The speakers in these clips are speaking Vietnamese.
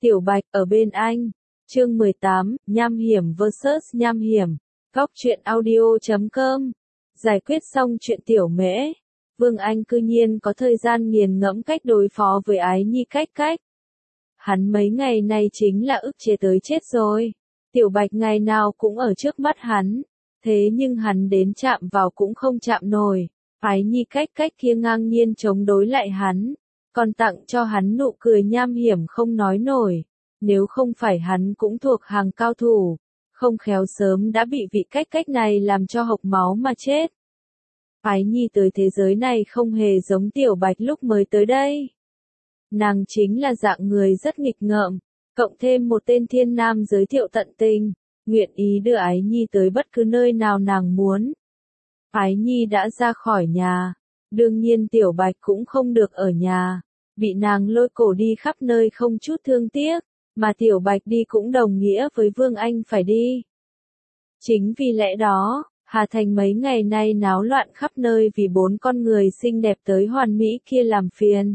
Tiểu Bạch ở bên anh. Chương 18, Nham hiểm vs Nham hiểm. Góc truyện audio.com. Giải quyết xong chuyện Tiểu Mễ, Vương Anh cư nhiên có thời gian nghiền ngẫm cách đối phó với Ái Nhi cách. Hắn mấy ngày nay chính là ức chế tới chết rồi. Tiểu Bạch ngày nào cũng ở trước mắt hắn, thế nhưng hắn đến chạm vào cũng không chạm nổi. Ái Nhi cách kia ngang nhiên chống đối lại hắn, còn tặng cho hắn nụ cười nham hiểm không nói nổi. Nếu không phải hắn cũng thuộc hàng cao thủ, không khéo sớm đã bị vị cách này làm cho hộc máu mà chết. Ái Nhi tới thế giới này không hề giống Tiểu Bạch lúc mới tới đây. Nàng chính là dạng người rất nghịch ngợm, cộng thêm một tên thiên nam giới thiệu tận tình, nguyện ý đưa Ái Nhi tới bất cứ nơi nào nàng muốn. Ái Nhi đã ra khỏi nhà, đương nhiên Tiểu Bạch cũng không được ở nhà, bị nàng lôi cổ đi khắp nơi không chút thương tiếc, mà Tiểu Bạch đi cũng đồng nghĩa với Vương Anh phải đi. Chính vì lẽ đó, Hà Thành mấy ngày nay náo loạn khắp nơi vì 4 con người xinh đẹp tới hoàn mỹ kia làm phiền.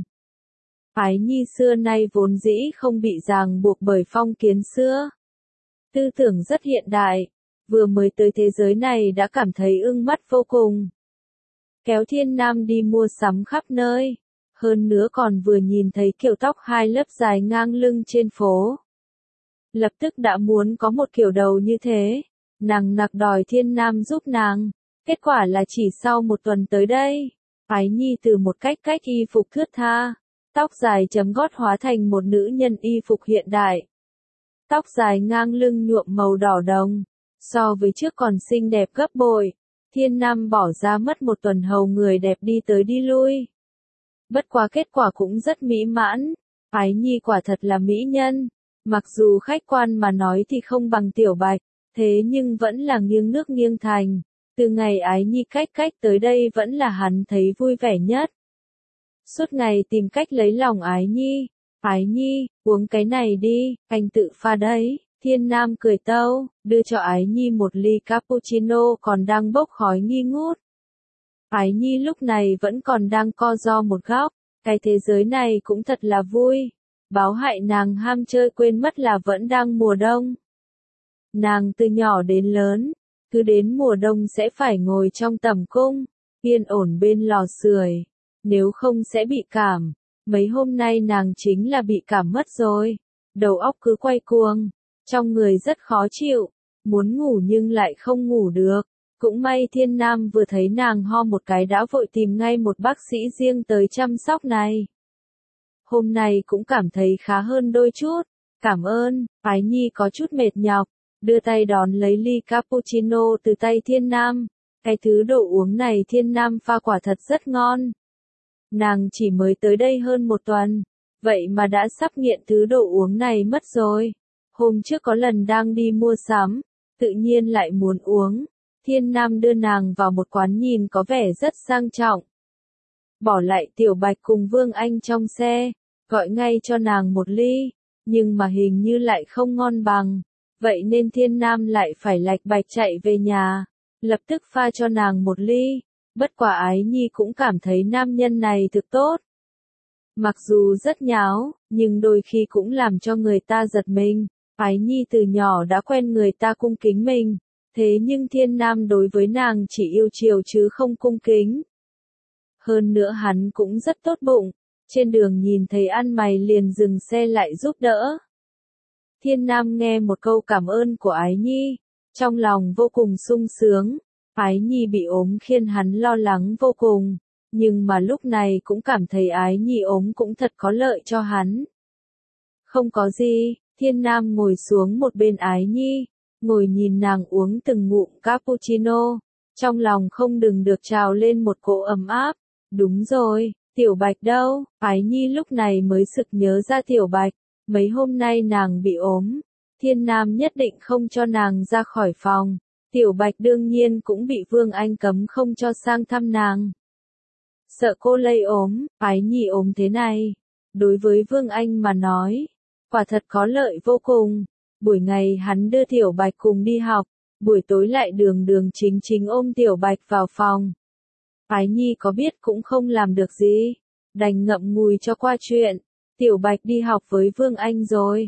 Ái Nhi xưa nay vốn dĩ không bị ràng buộc bởi phong kiến xưa. Tư tưởng rất hiện đại, vừa mới tới thế giới này đã cảm thấy ưng mắt vô cùng. Kéo Thiên Nam đi mua sắm khắp nơi, hơn nữa còn vừa nhìn thấy kiểu tóc 2 lớp dài ngang lưng trên phố. Lập tức đã muốn có một kiểu đầu như thế, nàng nặc đòi Thiên Nam giúp nàng, kết quả là chỉ sau 1 tuần tới đây, Ái Nhi từ một cách y phục thướt tha, tóc dài chấm gót hóa thành một nữ nhân y phục hiện đại. Tóc dài ngang lưng nhuộm màu đỏ đồng, so với trước còn xinh đẹp gấp bội. Thiên Nam bỏ ra mất 1 tuần hầu người đẹp đi tới đi lui. Bất quá kết quả cũng rất mỹ mãn, Ái Nhi quả thật là mỹ nhân, mặc dù khách quan mà nói thì không bằng Tiểu Bạch, thế nhưng vẫn là nghiêng nước nghiêng thành. Từ ngày Ái Nhi cách tới đây vẫn là hắn thấy vui vẻ nhất. Suốt ngày tìm cách lấy lòng Ái Nhi. Ái Nhi, uống cái này đi, anh tự pha đấy. Thiên Nam cười tâu, đưa cho Ái Nhi một ly cappuccino còn đang bốc khói nghi ngút. Ái Nhi lúc này vẫn còn đang co ro một góc, cái thế giới này cũng thật là vui. Báo hại nàng ham chơi quên mất là vẫn đang mùa đông. Nàng từ nhỏ đến lớn, cứ đến mùa đông sẽ phải ngồi trong tẩm cung, yên ổn bên lò sưởi, nếu không sẽ bị cảm. Mấy hôm nay nàng chính là bị cảm mất rồi, đầu óc cứ quay cuồng, trong người rất khó chịu, muốn ngủ nhưng lại không ngủ được. Cũng may Thiên Nam vừa thấy nàng ho một cái đã vội tìm ngay một bác sĩ riêng tới chăm sóc này. Hôm nay cũng cảm thấy khá hơn đôi chút, cảm ơn. Ái Nhi có chút mệt nhọc, đưa tay đón lấy ly cappuccino từ tay Thiên Nam. Cái thứ đồ uống này Thiên Nam pha quả thật rất ngon. Nàng chỉ mới tới đây hơn 1 tuần, vậy mà đã sắp nghiện thứ đồ uống này mất rồi. Hôm trước có lần đang đi mua sắm, tự nhiên lại muốn uống. Thiên Nam đưa nàng vào một quán nhìn có vẻ rất sang trọng. Bỏ lại Tiểu Bạch cùng Vương Anh trong xe, gọi ngay cho nàng một ly, nhưng mà hình như lại không ngon bằng. Vậy nên Thiên Nam lại phải lạch bạch chạy về nhà, lập tức pha cho nàng một ly. Bất quả Ái Nhi cũng cảm thấy nam nhân này thực tốt. Mặc dù rất nháo, nhưng đôi khi cũng làm cho người ta giật mình. Ái Nhi từ nhỏ đã quen người ta cung kính mình, thế nhưng Thiên Nam đối với nàng chỉ yêu chiều chứ không cung kính. Hơn nữa hắn cũng rất tốt bụng, trên đường nhìn thấy ăn mày liền dừng xe lại giúp đỡ. Thiên Nam nghe một câu cảm ơn của Ái Nhi, trong lòng vô cùng sung sướng. Ái Nhi bị ốm khiến hắn lo lắng vô cùng, nhưng mà lúc này cũng cảm thấy Ái Nhi ốm cũng thật có lợi cho hắn. Không có gì, Thiên Nam ngồi xuống một bên Ái Nhi, ngồi nhìn nàng uống từng ngụm cappuccino, trong lòng không đừng được trào lên một cỗ ấm áp. Đúng rồi, Tiểu Bạch đâu? Ái Nhi lúc này mới sực nhớ ra Tiểu Bạch, mấy hôm nay nàng bị ốm, Thiên Nam nhất định không cho nàng ra khỏi phòng. Tiểu Bạch đương nhiên cũng bị Vương Anh cấm không cho sang thăm nàng. Sợ cô lây ốm, Ái Nhi ốm thế này. Đối với Vương Anh mà nói, quả thật có lợi vô cùng. Buổi ngày hắn đưa Tiểu Bạch cùng đi học, buổi tối lại đường chính ôm Tiểu Bạch vào phòng. Ái Nhi có biết cũng không làm được gì, đành ngậm ngùi cho qua chuyện. Tiểu Bạch đi học với Vương Anh rồi,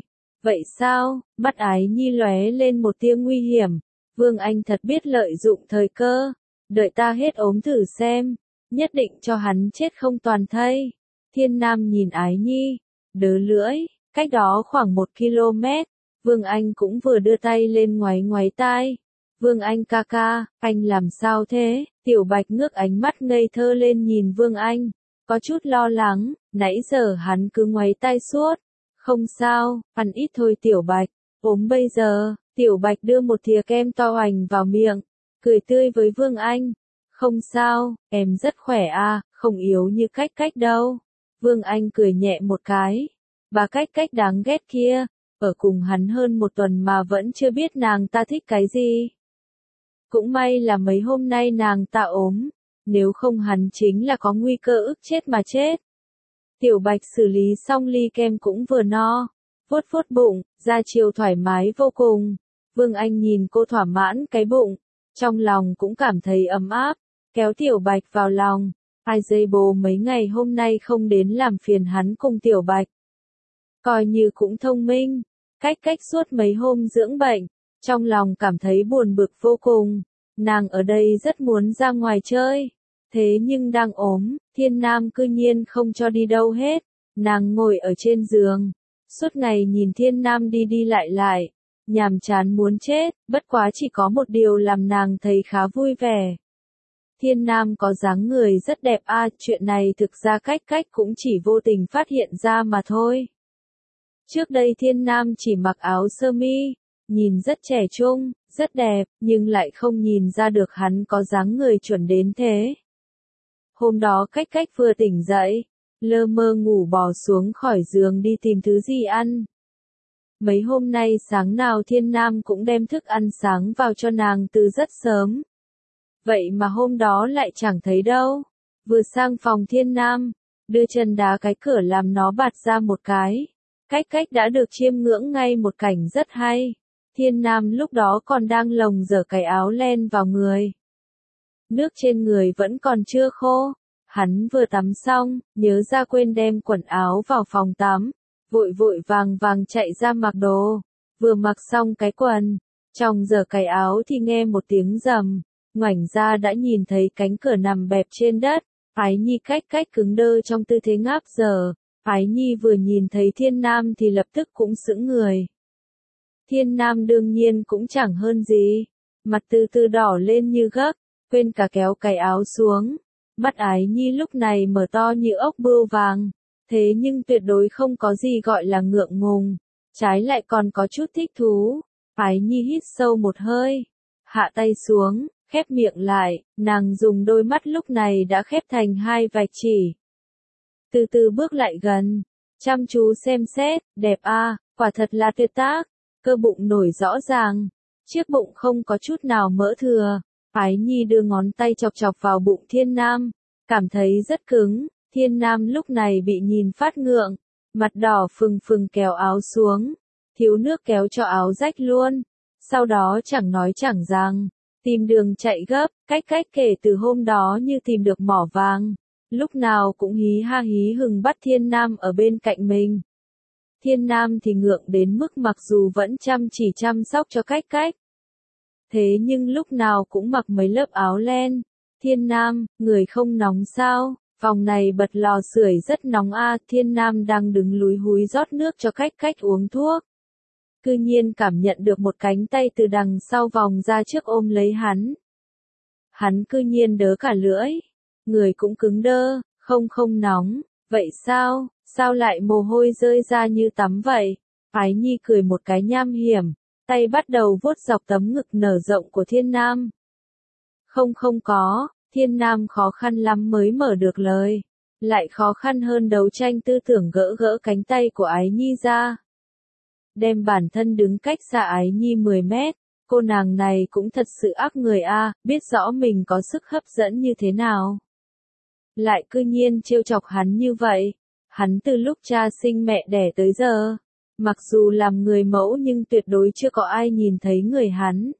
Vậy sao? Mắt Ái Nhi lóe lên một tia nguy hiểm. Vương Anh thật biết lợi dụng thời cơ. Đợi ta hết ốm thử xem. Nhất định cho hắn chết không toàn thây. Thiên Nam nhìn Ái Nhi. Đớ lưỡi. Cách đó khoảng 1 km. Vương Anh cũng vừa đưa tay lên ngoáy ngoáy tai. Vương Anh ca ca, anh làm sao thế? Tiểu Bạch ngước ánh mắt ngây thơ lên nhìn Vương Anh. Có chút lo lắng, nãy giờ hắn cứ ngoáy tai suốt. Không sao, ăn ít thôi Tiểu Bạch. Ốm bây giờ, Tiểu Bạch đưa một thìa kem to hoành vào miệng. Cười tươi với Vương Anh. Không sao, em rất khỏe à, không yếu như cách cách đâu. Vương Anh cười nhẹ một cái. Bà cách cách đáng ghét kia. Ở cùng hắn hơn 1 tuần mà vẫn chưa biết nàng ta thích cái gì. Cũng may là mấy hôm nay nàng ta ốm. Nếu không hắn chính là có nguy cơ ức chết mà chết. Tiểu Bạch xử lý xong ly kem cũng vừa no. Vuốt vuốt bụng, ra chiều thoải mái vô cùng. Vương Anh nhìn cô thỏa mãn cái bụng. Trong lòng cũng cảm thấy ấm áp. Kéo Tiểu Bạch vào lòng. Ai dây bố mấy ngày hôm nay không đến làm phiền hắn cùng Tiểu Bạch. Coi như cũng thông minh. Cách cách suốt mấy hôm dưỡng bệnh. Trong lòng cảm thấy buồn bực vô cùng. Nàng ở đây rất muốn ra ngoài chơi. Thế nhưng đang ốm, Thiên Nam cư nhiên không cho đi đâu hết. Nàng ngồi ở trên giường. Suốt ngày nhìn Thiên Nam đi đi lại lại. Nhàm chán muốn chết, bất quá chỉ có một điều làm nàng thấy khá vui vẻ. Thiên Nam có dáng người rất đẹp à, chuyện này thực ra cách cách cũng chỉ vô tình phát hiện ra mà thôi. Trước đây Thiên Nam chỉ mặc áo sơ mi, nhìn rất trẻ trung, rất đẹp, nhưng lại không nhìn ra được hắn có dáng người chuẩn đến thế. Hôm đó cách cách vừa tỉnh dậy, lơ mơ ngủ bò xuống khỏi giường đi tìm thứ gì ăn. Mấy hôm nay sáng nào Thiên Nam cũng đem thức ăn sáng vào cho nàng từ rất sớm. Vậy mà hôm đó lại chẳng thấy đâu. Vừa sang phòng Thiên Nam, đưa chân đá cái cửa làm nó bạt ra một cái. Cách cách đã được chiêm ngưỡng ngay một cảnh rất hay. Thiên Nam lúc đó còn đang lồng giở cái áo len vào người. Nước trên người vẫn còn chưa khô. Hắn vừa tắm xong, nhớ ra quên đem quần áo vào phòng tắm. Vội vội vàng vàng chạy ra mặc đồ. Vừa mặc xong cái quần, trong giở cái áo thì nghe một tiếng rầm. Ngoảnh ra đã nhìn thấy cánh cửa nằm bẹp trên đất. Ái Nhi cách cách cứng đơ trong tư thế ngáp giờ. Ái Nhi vừa nhìn thấy Thiên Nam thì lập tức cũng sững người. Thiên Nam đương nhiên cũng chẳng hơn gì. Mặt từ từ đỏ lên như gấc, quên cả kéo cái áo xuống. Mắt Ái Nhi lúc này mở to như ốc bươu vàng. Thế nhưng tuyệt đối không có gì gọi là ngượng ngùng. Trái lại còn có chút thích thú. Ái Nhi hít sâu một hơi. Hạ tay xuống, khép miệng lại. Nàng dùng đôi mắt lúc này đã khép thành 2 vạch chỉ. Từ từ bước lại gần. Chăm chú xem xét, đẹp à, quả thật là tuyệt tác. Cơ bụng nổi rõ ràng. Chiếc bụng không có chút nào mỡ thừa. Ái Nhi đưa ngón tay chọc chọc vào bụng Thiên Nam. Cảm thấy rất cứng. Thiên Nam lúc này bị nhìn phát ngượng. Mặt đỏ phừng phừng kéo áo xuống. Thiếu nước kéo cho áo rách luôn. Sau đó chẳng nói chẳng rằng. Tìm đường chạy gấp. Cách cách kể từ hôm đó như tìm được mỏ vàng. Lúc nào cũng hí ha hí hừng bắt Thiên Nam ở bên cạnh mình. Thiên Nam thì ngượng đến mức mặc dù vẫn chỉ chăm sóc cho cách cách. Thế nhưng lúc nào cũng mặc mấy lớp áo len. Thiên Nam, người không nóng sao? Phòng này bật lò sưởi rất nóng a. Thiên Nam đang đứng lúi húi rót nước cho cách cách uống thuốc. Cư nhiên cảm nhận được một cánh tay từ đằng sau vòng ra trước ôm lấy hắn. Hắn cư nhiên đớ cả lưỡi. Người cũng cứng đơ, không nóng. Vậy sao? Sao lại mồ hôi rơi ra như tắm vậy? Ái Nhi cười một cái nham hiểm. Tay bắt đầu vuốt dọc tấm ngực nở rộng của Thiên Nam. Không có. Thiên Nam khó khăn lắm mới mở được lời. Lại khó khăn hơn đấu tranh tư tưởng gỡ gỡ cánh tay của Ái Nhi ra. Đem bản thân đứng cách xa Ái Nhi 10 mét. Cô nàng này cũng thật sự ác người a, biết rõ mình có sức hấp dẫn như thế nào. Lại cư nhiên trêu chọc hắn như vậy. Hắn từ lúc cha sinh mẹ đẻ tới giờ. Mặc dù làm người mẫu nhưng tuyệt đối chưa có ai nhìn thấy người hắn.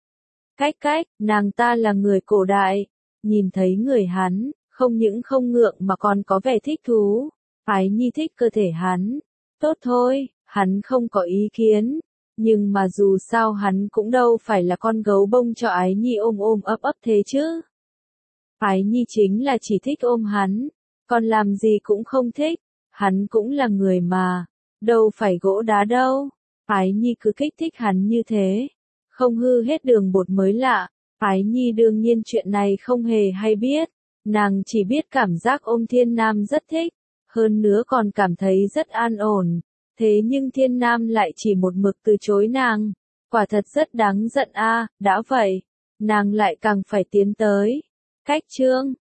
Cách, nàng ta là người cổ đại. Nhìn thấy người hắn, không những không ngượng mà còn có vẻ thích thú. Ái Nhi thích cơ thể hắn. Tốt thôi, hắn không có ý kiến. Nhưng mà dù sao hắn cũng đâu phải là con gấu bông cho Ái Nhi ôm ôm ấp ấp thế chứ. Ái Nhi chính là chỉ thích ôm hắn, còn làm gì cũng không thích, hắn cũng là người mà, đâu phải gỗ đá đâu. Ái Nhi cứ kích thích hắn như thế, không hư hết đường bột mới lạ. Ái Nhi đương nhiên chuyện này không hề hay biết, nàng chỉ biết cảm giác ôm Thiên Nam rất thích, hơn nữa còn cảm thấy rất an ổn. Thế nhưng Thiên Nam lại chỉ một mực từ chối nàng, quả thật rất đáng giận a. Đã vậy, nàng lại càng phải tiến tới. Cách chương